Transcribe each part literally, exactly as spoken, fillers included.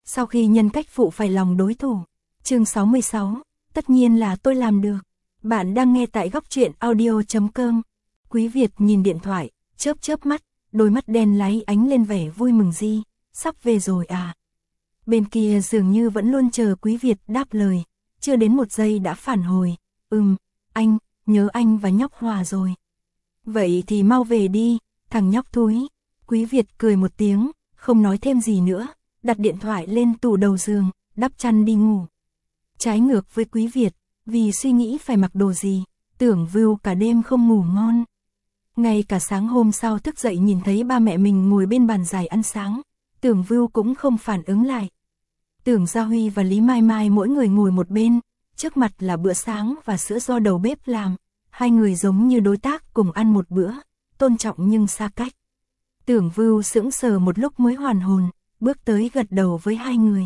Sau khi nhân cách phụ phải lòng đối thủ. Chương sáu mươi sáu, tất nhiên là tôi làm được. Bạn đang nghe tại góc truyện audio chấm com. Quý Việt nhìn điện thoại, chớp chớp mắt, đôi mắt đen láy ánh lên vẻ vui mừng gì, sắp về rồi à. Bên kia dường như vẫn luôn chờ Quý Việt đáp lời, chưa đến một giây đã phản hồi, ừm, anh, nhớ anh và nhóc Hòa rồi. Vậy thì mau về đi, thằng nhóc thúi. Quý Việt cười một tiếng, không nói thêm gì nữa, đặt điện thoại lên tủ đầu giường, đắp chăn đi ngủ. Trái ngược với Quý Việt, vì suy nghĩ phải mặc đồ gì, Tưởng Vưu cả đêm không ngủ ngon. Ngay cả sáng hôm sau thức dậy nhìn thấy ba mẹ mình ngồi bên bàn dài ăn sáng, Tưởng Vưu cũng không phản ứng lại. Tưởng Gia Huy và Lý Mai Mai mỗi người ngồi một bên, trước mặt là bữa sáng và sữa do đầu bếp làm, hai người giống như đối tác cùng ăn một bữa, tôn trọng nhưng xa cách. Tưởng Vưu sững sờ một lúc mới hoàn hồn, bước tới gật đầu với hai người.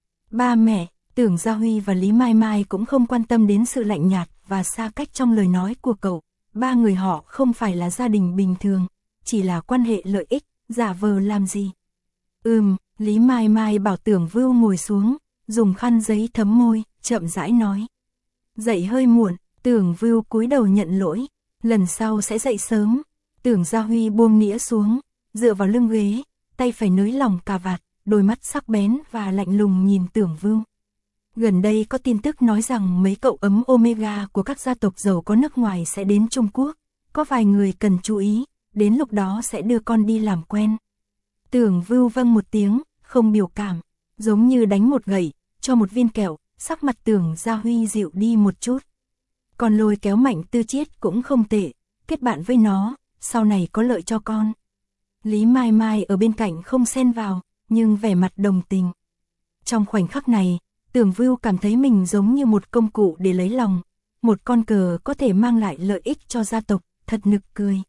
Ba mẹ, Tưởng Gia Huy và Lý Mai Mai cũng không quan tâm đến sự lạnh nhạt và xa cách trong lời nói của cậu. Ba người họ không phải là gia đình bình thường, chỉ là quan hệ lợi ích, giả vờ làm gì. Ừm, Lý Mai Mai bảo Tưởng Vưu ngồi xuống, dùng khăn giấy thấm môi, chậm rãi nói. Dậy hơi muộn, Tưởng Vưu cúi đầu nhận lỗi, lần sau sẽ dậy sớm. Tưởng Gia Huy buông nĩa xuống, dựa vào lưng ghế, tay phải nới lỏng cà vạt, đôi mắt sắc bén và lạnh lùng nhìn Tưởng Vưu. Gần đây có tin tức nói rằng mấy cậu ấm Omega của các gia tộc giàu có nước ngoài sẽ đến Trung Quốc, có vài người cần chú ý, đến lúc đó sẽ đưa con đi làm quen. Tưởng Vưu vâng một tiếng, không biểu cảm, giống như đánh một gậy, cho một viên kẹo, sắc mặt Tưởng Gia Huy dịu đi một chút. Còn lôi kéo Mạnh Tư Chiết cũng không tệ, kết bạn với nó, sau này có lợi cho con. Lý Mai Mai ở bên cạnh không xen vào, nhưng vẻ mặt đồng tình. Trong khoảnh khắc này, Tưởng Vưu cảm thấy mình giống như một công cụ để lấy lòng, một con cờ có thể mang lại lợi ích cho gia tộc, thật nực cười.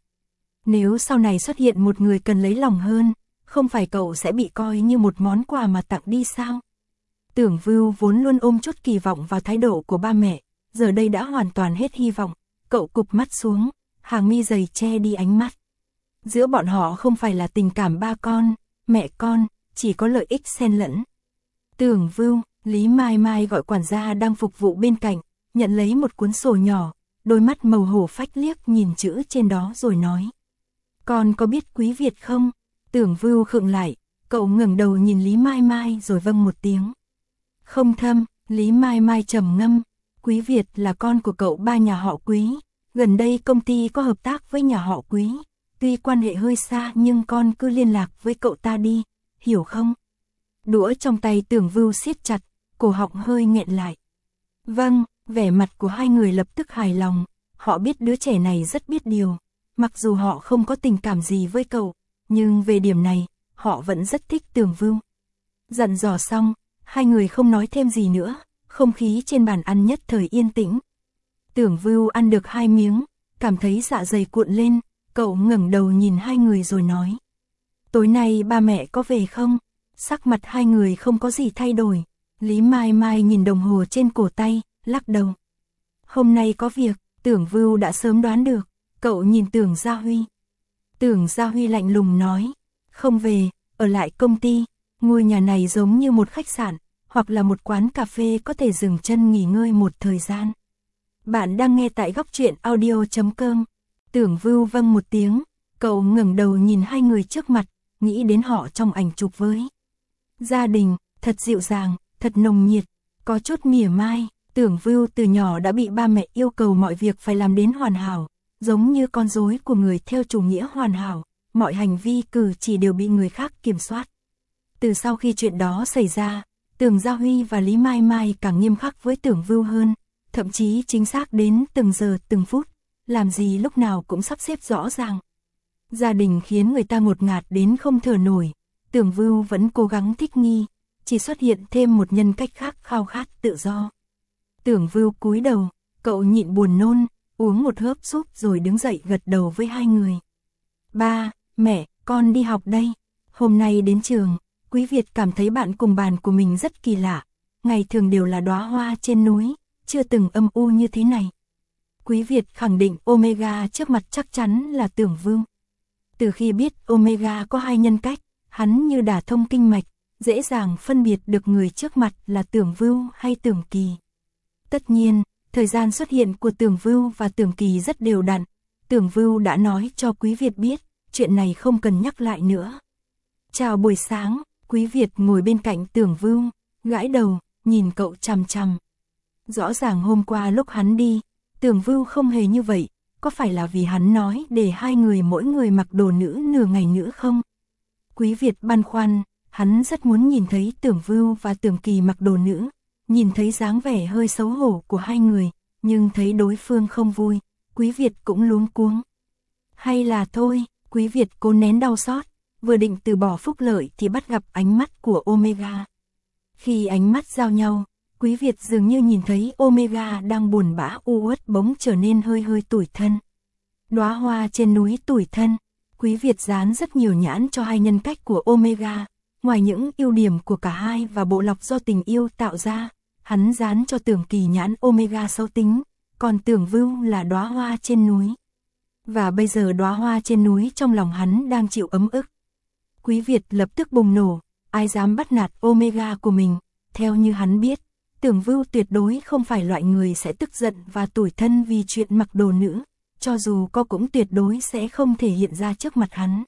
Nếu sau này xuất hiện một người cần lấy lòng hơn, không phải cậu sẽ bị coi như một món quà mà tặng đi sao? Tưởng Vưu vốn luôn ôm chút kỳ vọng vào thái độ của ba mẹ, giờ đây đã hoàn toàn hết hy vọng, cậu cụp mắt xuống, hàng mi dày che đi ánh mắt. Giữa bọn họ không phải là tình cảm ba con, mẹ con, chỉ có lợi ích xen lẫn. Tưởng Vưu, Lý Mai Mai gọi quản gia đang phục vụ bên cạnh, nhận lấy một cuốn sổ nhỏ, đôi mắt màu hổ phách liếc nhìn chữ trên đó rồi nói. Con có biết Quý Việt không? Tưởng Vưu khựng lại, cậu ngẩng đầu nhìn Lý Mai Mai rồi vâng một tiếng. Không thâm, Lý Mai Mai trầm ngâm, Quý Việt là con của cậu ba nhà họ Quý, gần đây công ty có hợp tác với nhà họ Quý, tuy quan hệ hơi xa nhưng con cứ liên lạc với cậu ta đi, hiểu không? Đũa trong tay Tưởng Vưu siết chặt, cổ họng hơi nghẹn lại. Vâng, vẻ mặt của hai người lập tức hài lòng, họ biết đứa trẻ này rất biết điều, mặc dù họ không có tình cảm gì với cậu, nhưng về điểm này, họ vẫn rất thích Tưởng Vưu. Dặn dò xong, hai người không nói thêm gì nữa, không khí trên bàn ăn nhất thời yên tĩnh. Tưởng Vưu ăn được hai miếng, cảm thấy dạ dày cuộn lên, cậu ngẩng đầu nhìn hai người rồi nói. Tối nay ba mẹ có về không? Sắc mặt hai người không có gì thay đổi. Lý Mai Mai nhìn đồng hồ trên cổ tay, lắc đầu. Hôm nay có việc, Tưởng Vưu đã sớm đoán được, cậu nhìn Tưởng Gia Huy. Tưởng Gia Huy lạnh lùng nói, không về, ở lại công ty, ngôi nhà này giống như một khách sạn, hoặc là một quán cà phê có thể dừng chân nghỉ ngơi một thời gian. Bạn đang nghe tại góc truyện audio chấm com. Tưởng Vưu vâng một tiếng, cậu ngẩng đầu nhìn hai người trước mặt, nghĩ đến họ trong ảnh chụp với. Gia đình, thật dịu dàng, thật nồng nhiệt, có chút mỉa mai. Tưởng Vưu từ nhỏ đã bị ba mẹ yêu cầu mọi việc phải làm đến hoàn hảo, giống như con rối của người theo chủ nghĩa hoàn hảo, mọi hành vi cử chỉ đều bị người khác kiểm soát. Từ sau khi chuyện đó xảy ra, Tưởng Gia Huy và Lý Mai Mai càng nghiêm khắc với Tưởng Vưu hơn, thậm chí chính xác đến từng giờ từng phút, làm gì lúc nào cũng sắp xếp rõ ràng. Gia đình khiến người ta ngột ngạt đến không thở nổi, Tưởng Vưu vẫn cố gắng thích nghi, chỉ xuất hiện thêm một nhân cách khác khao khát tự do. Tưởng Vưu cúi đầu, cậu nhịn buồn nôn, uống một hớp súp rồi đứng dậy gật đầu với hai người. Ba, mẹ, con đi học đây. Hôm nay đến trường, Quý Việt cảm thấy bạn cùng bàn của mình rất kỳ lạ. Ngày thường đều là đóa hoa trên núi, chưa từng âm u như thế này. Quý Việt khẳng định Omega trước mặt chắc chắn là Tưởng Vưu. Từ khi biết Omega có hai nhân cách, hắn như đả thông kinh mạch, dễ dàng phân biệt được người trước mặt là Tưởng Vưu hay Tưởng Kỳ. Tất nhiên, thời gian xuất hiện của Tưởng Vưu và Tưởng Kỳ rất đều đặn. Tưởng Vưu đã nói cho Quý Việt biết, chuyện này không cần nhắc lại nữa. Chào buổi sáng, Quý Việt ngồi bên cạnh Tưởng Vưu, gãi đầu, nhìn cậu chằm chằm. Rõ ràng hôm qua lúc hắn đi, Tưởng Vưu không hề như vậy, có phải là vì hắn nói để hai người mỗi người mặc đồ nữ nửa ngày nữa không? Quý Việt băn khoăn, hắn rất muốn nhìn thấy Tưởng Vưu và Tưởng Kỳ mặc đồ nữ, nhìn thấy dáng vẻ hơi xấu hổ của hai người, nhưng thấy đối phương không vui, Quý Việt cũng luống cuống. Hay là thôi, Quý Việt cố nén đau xót, vừa định từ bỏ phúc lợi thì bắt gặp ánh mắt của Omega. Khi ánh mắt giao nhau, Quý Việt dường như nhìn thấy Omega đang buồn bã u uất bỗng trở nên hơi hơi tủi thân. Đóa hoa trên núi tủi thân, Quý Việt dán rất nhiều nhãn cho hai nhân cách của Omega, ngoài những ưu điểm của cả hai và bộ lọc do tình yêu tạo ra, hắn dán cho Tưởng Kỳ nhãn Omega xấu tính, còn Tưởng Vưu là đóa hoa trên núi. Và bây giờ đóa hoa trên núi trong lòng hắn đang chịu ấm ức. Quý Việt lập tức bùng nổ, ai dám bắt nạt Omega của mình, theo như hắn biết, Tưởng Vưu tuyệt đối không phải loại người sẽ tức giận và tủi thân vì chuyện mặc đồ nữ, cho dù có cũng tuyệt đối sẽ không thể hiện ra trước mặt hắn.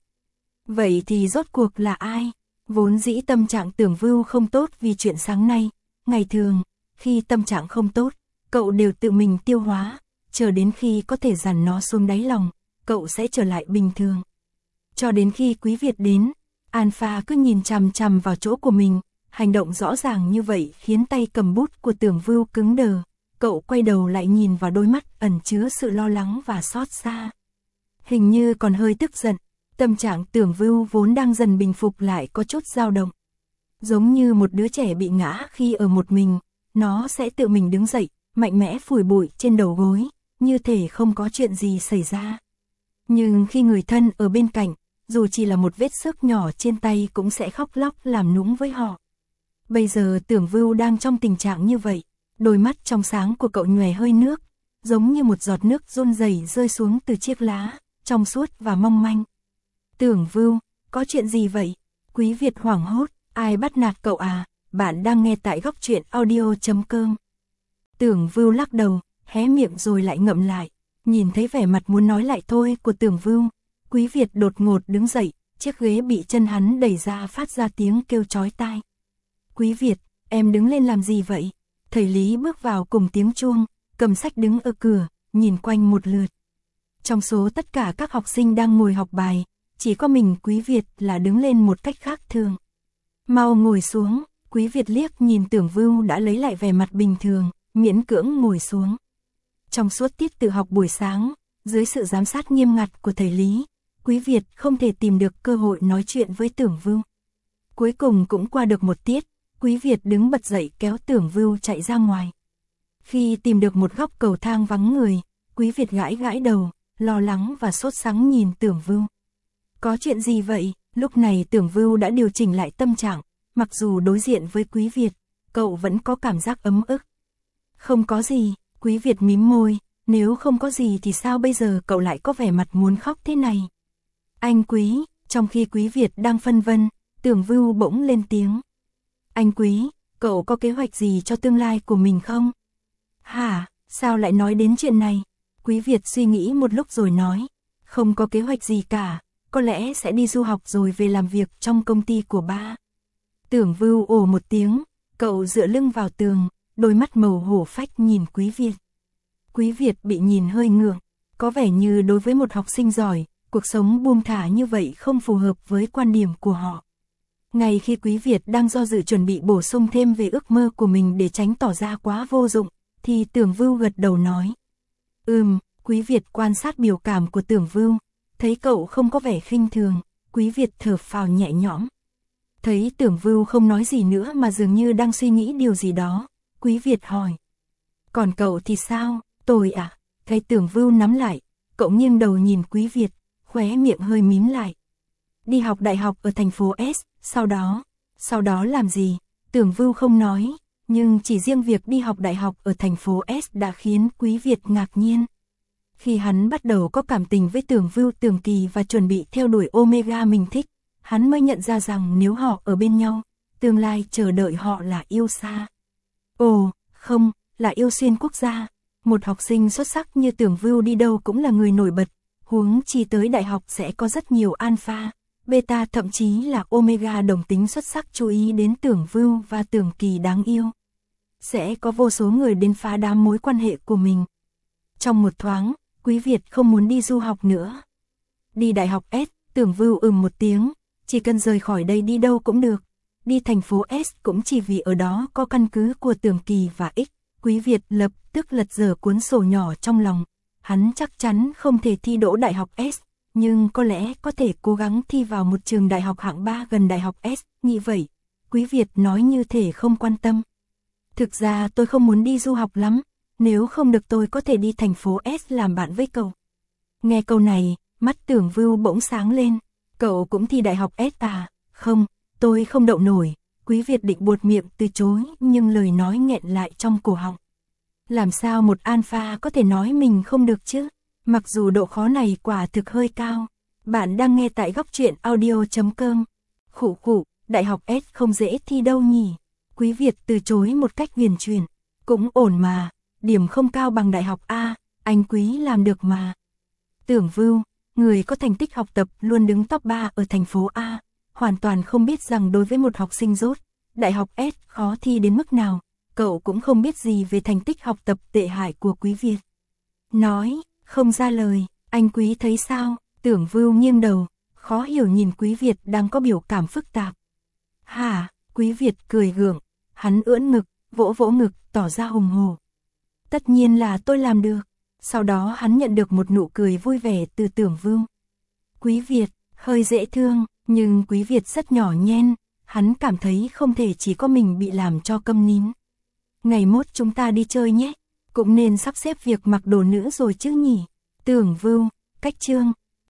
Vậy thì rốt cuộc là ai? Vốn dĩ tâm trạng Tưởng Vưu không tốt vì chuyện sáng nay, ngày thường, khi tâm trạng không tốt, cậu đều tự mình tiêu hóa, chờ đến khi có thể dằn nó xuống đáy lòng, cậu sẽ trở lại bình thường. Cho đến khi Quý Việt đến, Alpha cứ nhìn chằm chằm vào chỗ của mình, hành động rõ ràng như vậy khiến tay cầm bút của Tưởng Vưu cứng đờ, cậu quay đầu lại nhìn vào đôi mắt ẩn chứa sự lo lắng và xót xa. Hình như còn hơi tức giận, tâm trạng Tưởng Vưu vốn đang dần bình phục lại có chút dao động. Giống như một đứa trẻ bị ngã khi ở một mình, nó sẽ tự mình đứng dậy, mạnh mẽ phủi bụi trên đầu gối, như thể không có chuyện gì xảy ra. Nhưng khi người thân ở bên cạnh, dù chỉ là một vết xước nhỏ trên tay cũng sẽ khóc lóc làm nũng với họ. Bây giờ Tưởng Vưu đang trong tình trạng như vậy, đôi mắt trong sáng của cậu nhòe hơi nước, giống như một giọt nước run rẩy rơi xuống từ chiếc lá, trong suốt và mong manh. Tưởng Vưu, có chuyện gì vậy? Quý Việt hoảng hốt, ai bắt nạt cậu à? Bạn đang nghe tại góc truyện audio chấm com. Tưởng Vưu lắc đầu, hé miệng rồi lại ngậm lại, nhìn thấy vẻ mặt muốn nói lại thôi của Tưởng Vưu, Quý Việt đột ngột đứng dậy, chiếc ghế bị chân hắn đẩy ra phát ra tiếng kêu chói tai. Quý Việt, em đứng lên làm gì vậy? Thầy Lý bước vào cùng tiếng chuông, cầm sách đứng ở cửa, nhìn quanh một lượt. Trong số tất cả các học sinh đang ngồi học bài, chỉ có mình Quý Việt là đứng lên một cách khác thường. Mau ngồi xuống, Quý Việt liếc nhìn Tưởng Vưu đã lấy lại vẻ mặt bình thường, miễn cưỡng ngồi xuống. Trong suốt tiết tự học buổi sáng, dưới sự giám sát nghiêm ngặt của thầy Lý, Quý Việt không thể tìm được cơ hội nói chuyện với Tưởng Vưu. Cuối cùng cũng qua được một tiết, Quý Việt đứng bật dậy kéo Tưởng Vưu chạy ra ngoài. Khi tìm được một góc cầu thang vắng người, Quý Việt gãi gãi đầu, lo lắng và sốt sắng nhìn Tưởng Vưu. Có chuyện gì vậy? Lúc này Tưởng Vưu đã điều chỉnh lại tâm trạng, mặc dù đối diện với Quý Việt, cậu vẫn có cảm giác ấm ức. Không có gì, Quý Việt mím môi, nếu không có gì thì sao bây giờ cậu lại có vẻ mặt muốn khóc thế này? Anh Quý, trong khi Quý Việt đang phân vân, Tưởng Vưu bỗng lên tiếng. Anh Quý, cậu có kế hoạch gì cho tương lai của mình không? Hả, sao lại nói đến chuyện này? Quý Việt suy nghĩ một lúc rồi nói, không có kế hoạch gì cả, có lẽ sẽ đi du học rồi về làm việc trong công ty của ba. Tưởng Vưu ồ một tiếng, cậu dựa lưng vào tường, đôi mắt màu hổ phách nhìn Quý Việt. Quý Việt bị nhìn hơi ngượng, có vẻ như đối với một học sinh giỏi, cuộc sống buông thả như vậy không phù hợp với quan điểm của họ. Ngay khi Quý Việt đang do dự chuẩn bị bổ sung thêm về ước mơ của mình để tránh tỏ ra quá vô dụng, thì Tưởng Vưu gật đầu nói. Ừm, Quý Việt quan sát biểu cảm của Tưởng Vưu, thấy cậu không có vẻ khinh thường, Quý Việt thở phào nhẹ nhõm. Thấy Tưởng Vưu không nói gì nữa mà dường như đang suy nghĩ điều gì đó, Quý Việt hỏi. Còn cậu thì sao, tôi à? Cái Tưởng Vưu nắm lại, cậu nghiêng đầu nhìn Quý Việt, khóe miệng hơi mím lại. Đi học đại học ở thành phố S, sau đó, sau đó làm gì? Tưởng Vưu không nói, nhưng chỉ riêng việc đi học đại học ở thành phố S đã khiến Quý Việt ngạc nhiên. Khi hắn bắt đầu có cảm tình với Tưởng Vưu Tưởng Kỳ và chuẩn bị theo đuổi Omega mình thích, hắn mới nhận ra rằng nếu họ ở bên nhau, tương lai chờ đợi họ là yêu xa. Ồ, không, là yêu xuyên quốc gia. Một học sinh xuất sắc như Tưởng Vưu đi đâu cũng là người nổi bật, huống chi tới đại học sẽ có rất nhiều alpha, beta thậm chí là omega đồng tính xuất sắc chú ý đến Tưởng Vưu và Tưởng Kỳ đáng yêu. Sẽ có vô số người đến phá đám mối quan hệ của mình. Trong một thoáng, Quý Việt không muốn đi du học nữa. Đi đại học S, Tưởng Vưu ừm một tiếng, chỉ cần rời khỏi đây đi đâu cũng được. Đi thành phố S cũng chỉ vì ở đó có căn cứ của Tưởng Kỳ và X. Quý Việt lập tức lật dở cuốn sổ nhỏ trong lòng. Hắn chắc chắn không thể thi đỗ đại học S, nhưng có lẽ có thể cố gắng thi vào một trường đại học hạng ba gần đại học S. Nghĩ vậy, Quý Việt nói như thể không quan tâm. Thực ra tôi không muốn đi du học lắm, nếu không được tôi có thể đi thành phố S làm bạn với cậu. Nghe câu này, mắt Tưởng Vưu bỗng sáng lên. Cậu cũng thi đại học S à? Không, tôi không đậu nổi. Quý Việt định buột miệng từ chối, nhưng lời nói nghẹn lại trong cổ họng. Làm sao một alpha có thể nói mình không được chứ? Mặc dù độ khó này quả thực hơi cao. Bạn đang nghe tại góc truyện audio chấm com. Khụ khụ, đại học S không dễ thi đâu nhỉ? Quý Việt từ chối một cách huyền chuyển. Cũng ổn mà, điểm không cao bằng đại học A, anh Quý làm được mà. Tưởng Vưu, người có thành tích học tập luôn đứng top ba ở thành phố A, hoàn toàn không biết rằng đối với một học sinh dốt, đại học S khó thi đến mức nào, cậu cũng không biết gì về thành tích học tập tệ hại của Quý Việt. Nói, không ra lời, anh Quý thấy sao? Tưởng Vưu nghiêng đầu, khó hiểu nhìn Quý Việt đang có biểu cảm phức tạp. Hả? Quý Việt cười gượng, hắn ưỡn ngực, vỗ vỗ ngực, tỏ ra hùng hổ. Tất nhiên là tôi làm được. Sau đó hắn nhận được một nụ cười vui vẻ từ Tưởng Vưu. Quý Việt, hơi dễ thương, nhưng Quý Việt rất nhỏ nhen, hắn cảm thấy không thể chỉ có mình bị làm cho câm nín. Ngày mốt chúng ta đi chơi nhé, cũng nên sắp xếp việc mặc đồ nữ rồi chứ nhỉ. Tưởng Vưu, cách chương,